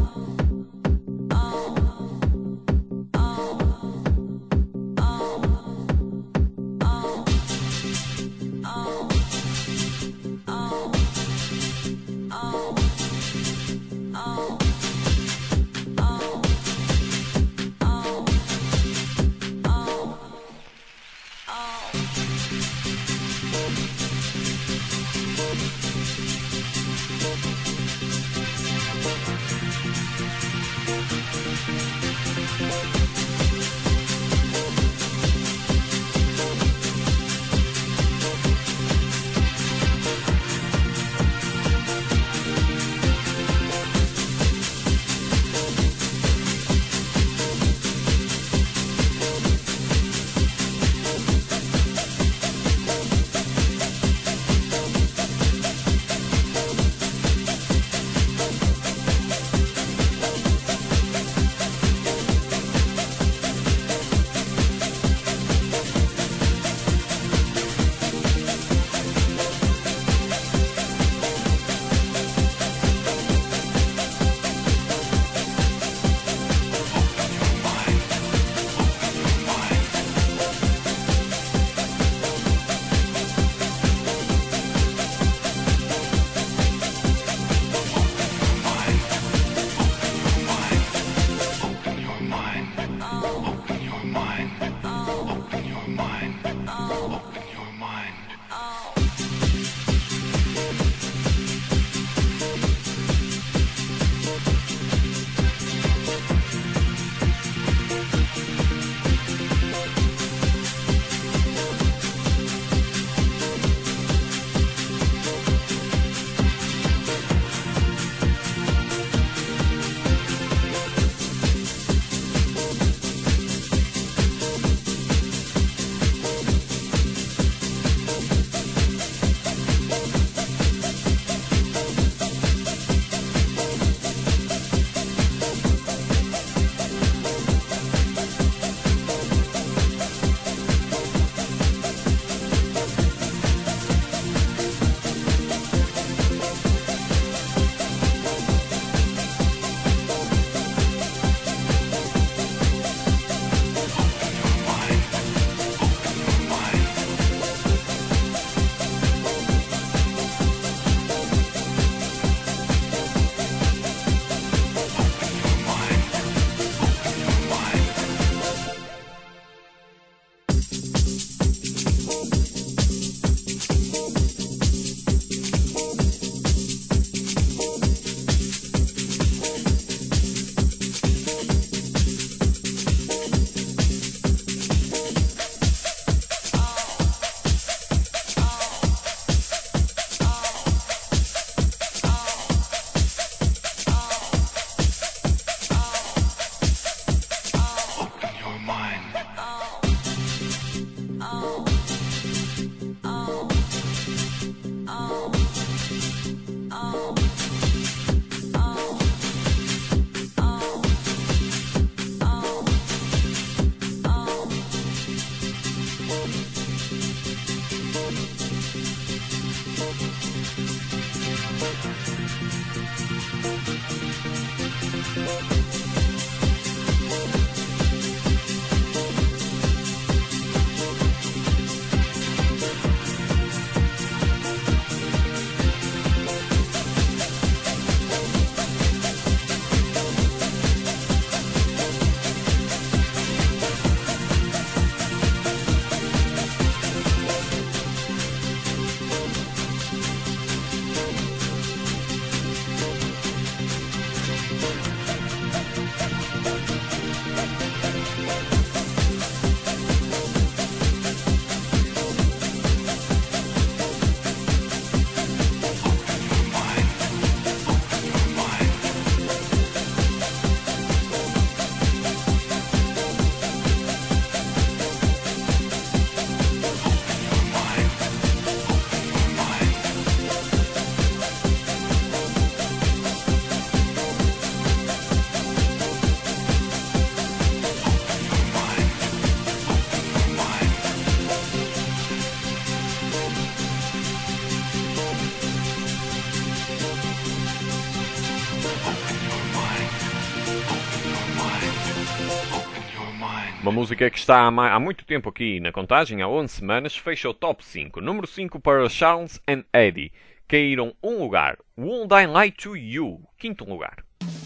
Speaker 1: Uma música que está há muito tempo aqui na contagem, há 11 semanas, fecha o top 5. Número 5 para Charles and Eddie. Caíram um lugar. Would I Lie to You? Quinto lugar.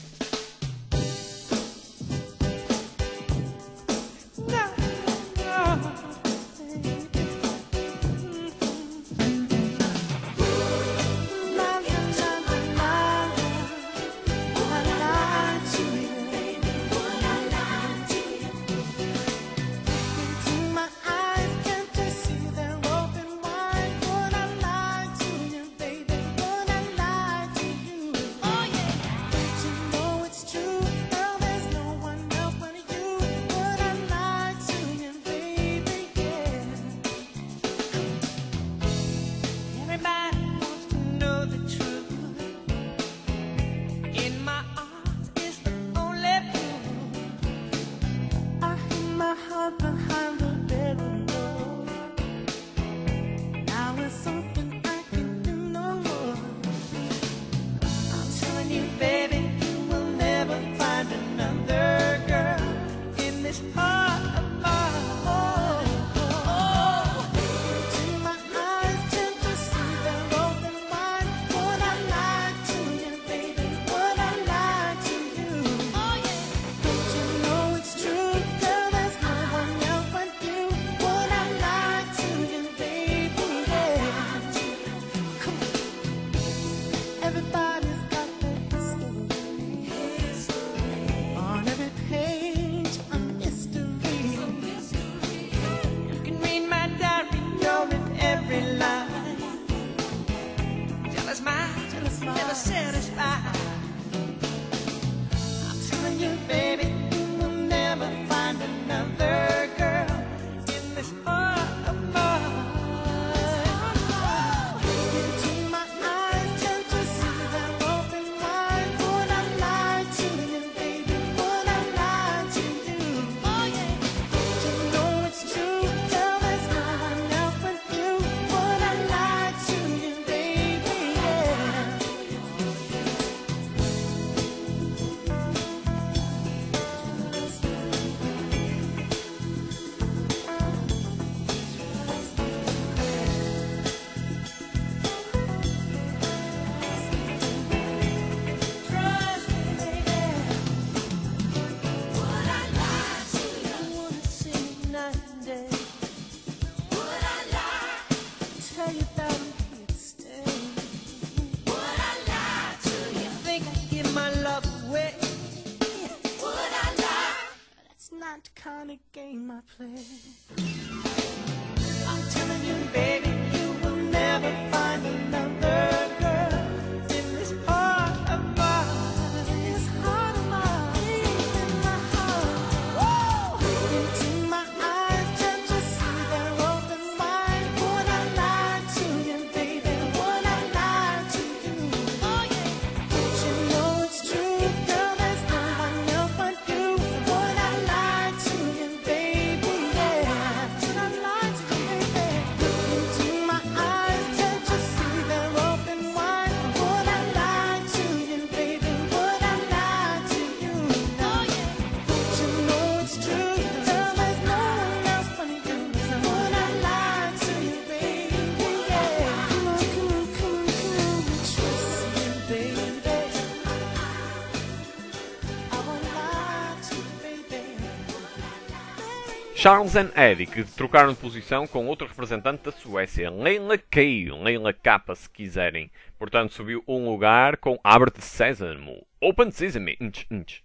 Speaker 1: Charles and Eddie, que trocaram de posição com outro representante da Suécia, Leila K, Leila K se quiserem. Portanto, subiu um lugar com Abre-te Sésamo, Open Sesame, inch, inch.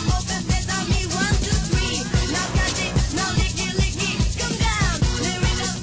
Speaker 4: Now,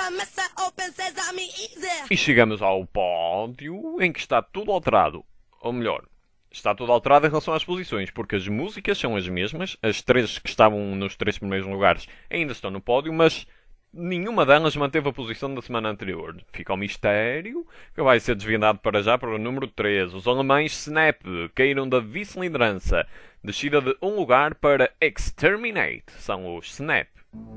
Speaker 4: Mr. Open Sesame Easy.
Speaker 1: E chegamos ao pódio em que está tudo alterado. Ou melhor, está tudo alterado em relação às posições, porque as músicas são as mesmas. As três que estavam nos 3 primeiros lugares ainda estão no pódio, mas nenhuma delas manteve a posição da semana anterior. Fica o mistério que vai ser desvendado para já para o número 3. Os alemães Snap caíram da vice-liderança, descida de um lugar para Exterminate. São os Snap.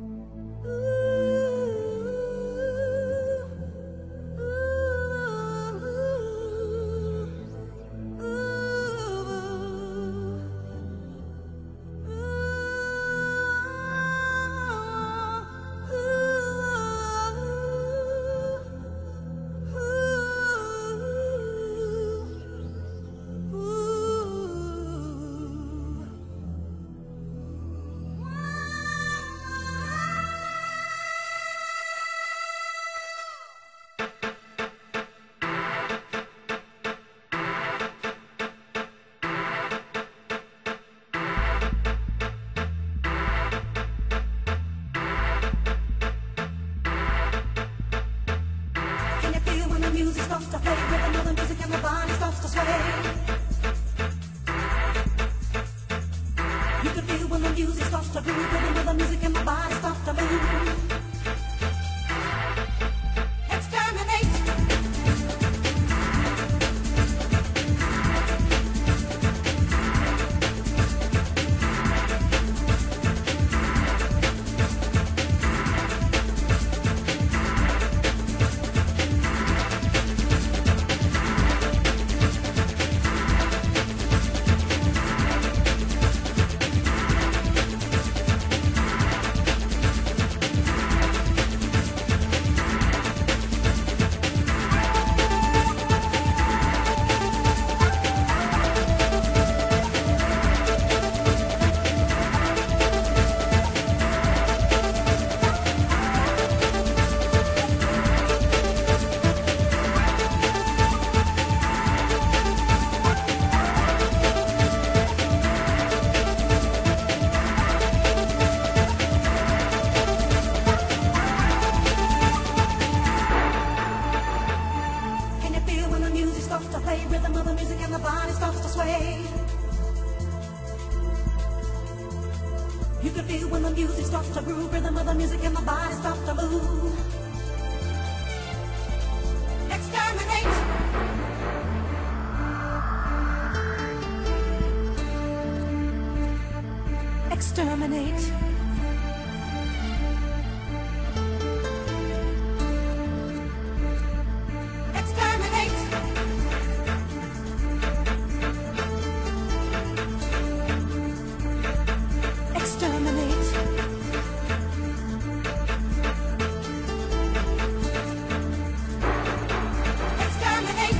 Speaker 4: Can you feel when the music starts to play? Rhythm of the music and the body starts to sway. You can feel when the music starts to groove. Rhythm of the music and the body starts to move. Exterminate. Can you feel when the music starts to play? Rhythm of the music and the body starts to sway. You can feel when the music starts to groove. Rhythm of the music and the body starts to move. Exterminate. Exterminate. Exterminate. Exterminate. Exterminate.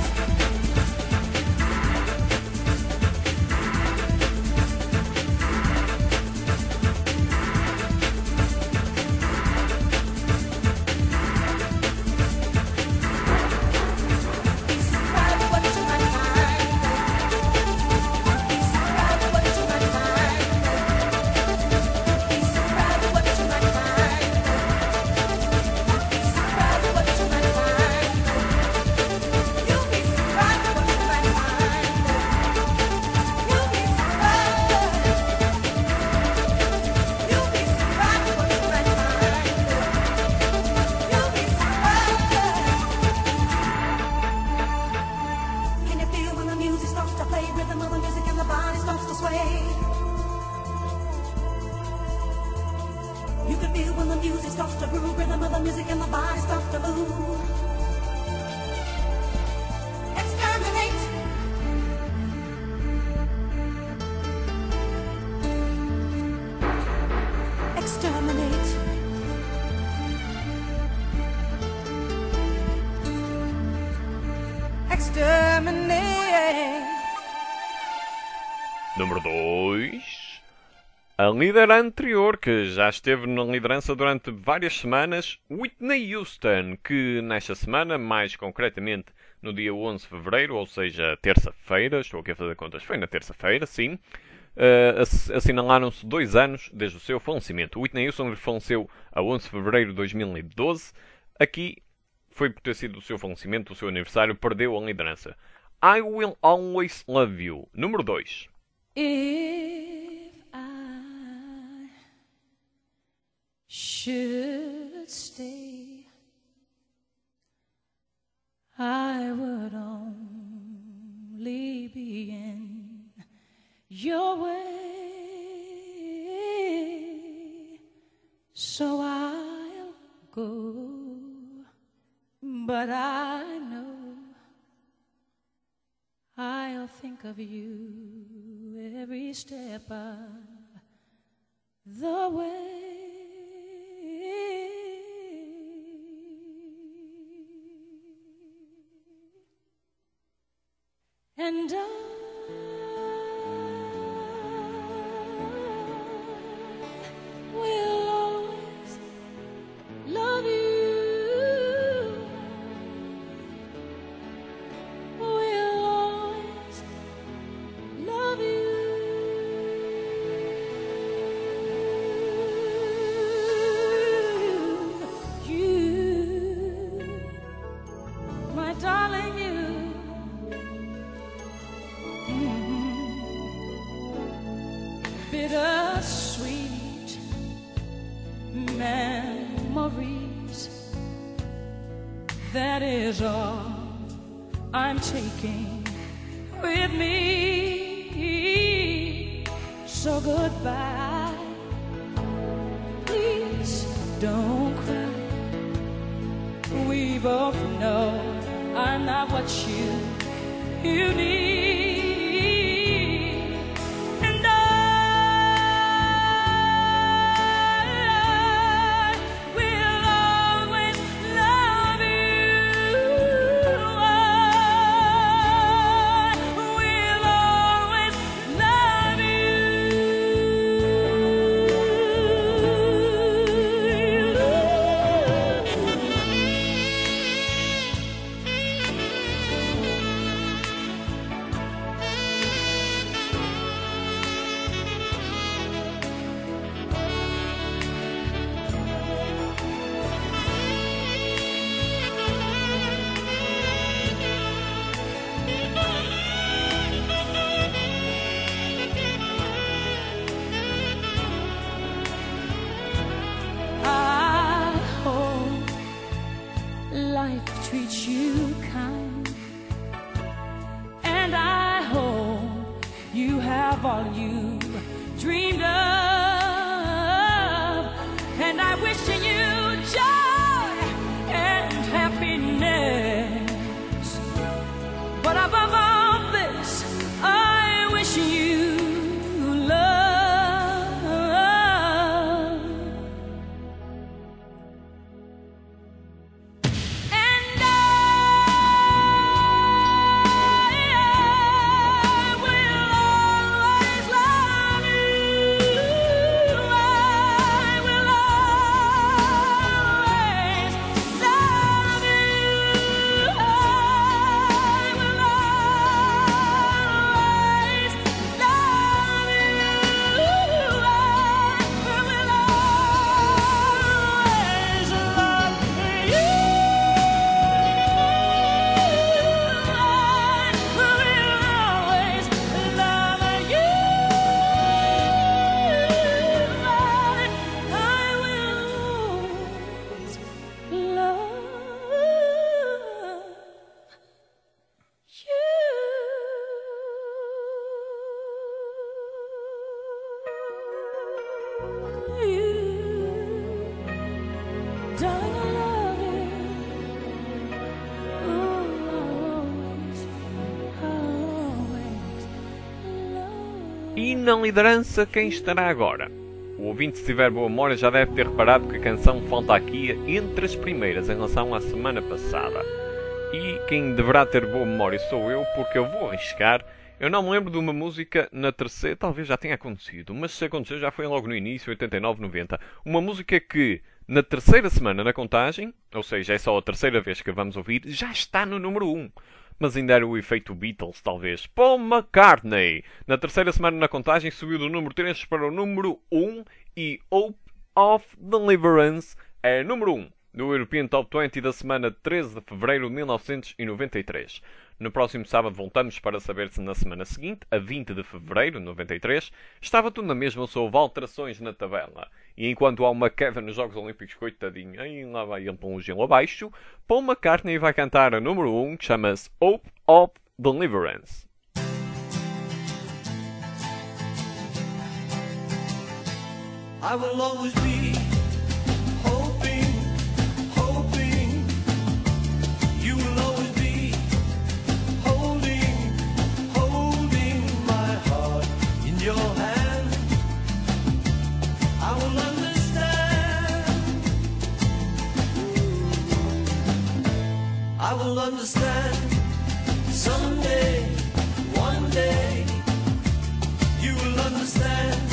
Speaker 4: Can you feel when the music starts to play? Rhythm of the music and the body starts to sway. You can feel when the music starts to groove. Rhythm of the music and the body starts to move. Exterminate. Exterminate. Exterminate.
Speaker 1: Número 2. A líder anterior, que já esteve na liderança durante várias semanas, Whitney Houston, que nesta semana, mais concretamente no dia 11 de fevereiro, ou seja, terça-feira, estou aqui a fazer contas, foi na terça-feira, sim, assinalaram-se 2 anos desde o seu falecimento. Whitney Houston faleceu a 11 de fevereiro de 2012. Aqui foi por ter sido o seu falecimento, o seu aniversário, perdeu a liderança. I Will Always Love You, número 2.
Speaker 5: If I should stay, I would only be in your way, so I'll go, but I know I'll think of you every step of the way. And I will always love you. Will always love you. You, my darling, you. Bittersweet memories, that is all I'm taking with me. So goodbye, please don't cry. We both know I'm not what you need. And I will always love you. I will always love I hope life treats you kind, and I hope you have all you dreamed of, and I wish you joy and happiness. But above all this, I wish you love. And I will always love you. I will always love you. I will always love you. I will always love you. Darling, I love you.
Speaker 1: E na liderança, quem estará agora? O ouvinte, se tiver boa memória, já deve ter reparado que a canção falta aqui entre as primeiras em relação à semana passada. E quem deverá ter boa memória sou eu, porque eu vou arriscar. Eu não me lembro de uma música na terceira, talvez já tenha acontecido, mas se aconteceu já foi logo no início, 89, 90. Uma música que na terceira semana na contagem, ou seja, é só a terceira vez que a vamos ouvir, já está no número 1. Mas ainda era o efeito Beatles, talvez. Paul McCartney. Na terceira semana na contagem subiu do número 3 para o número 1 e Hope of Deliverance é número 1. do European Top 20 da semana 13 de fevereiro de 1993. No próximo sábado voltamos para saber se na semana seguinte, a 20 de fevereiro de 93, estava tudo na mesma ou se houve alterações na tabela. E enquanto há uma queda nos Jogos Olímpicos, coitadinho, aí lá vai ele para um gelo abaixo, Paul McCartney vai cantar a número 1, que chama-se Hope of Deliverance.
Speaker 6: I will always be hoping, hoping. You will always be holding, holding my heart in your hand. I will understand. I will understand someday, one day. You will understand.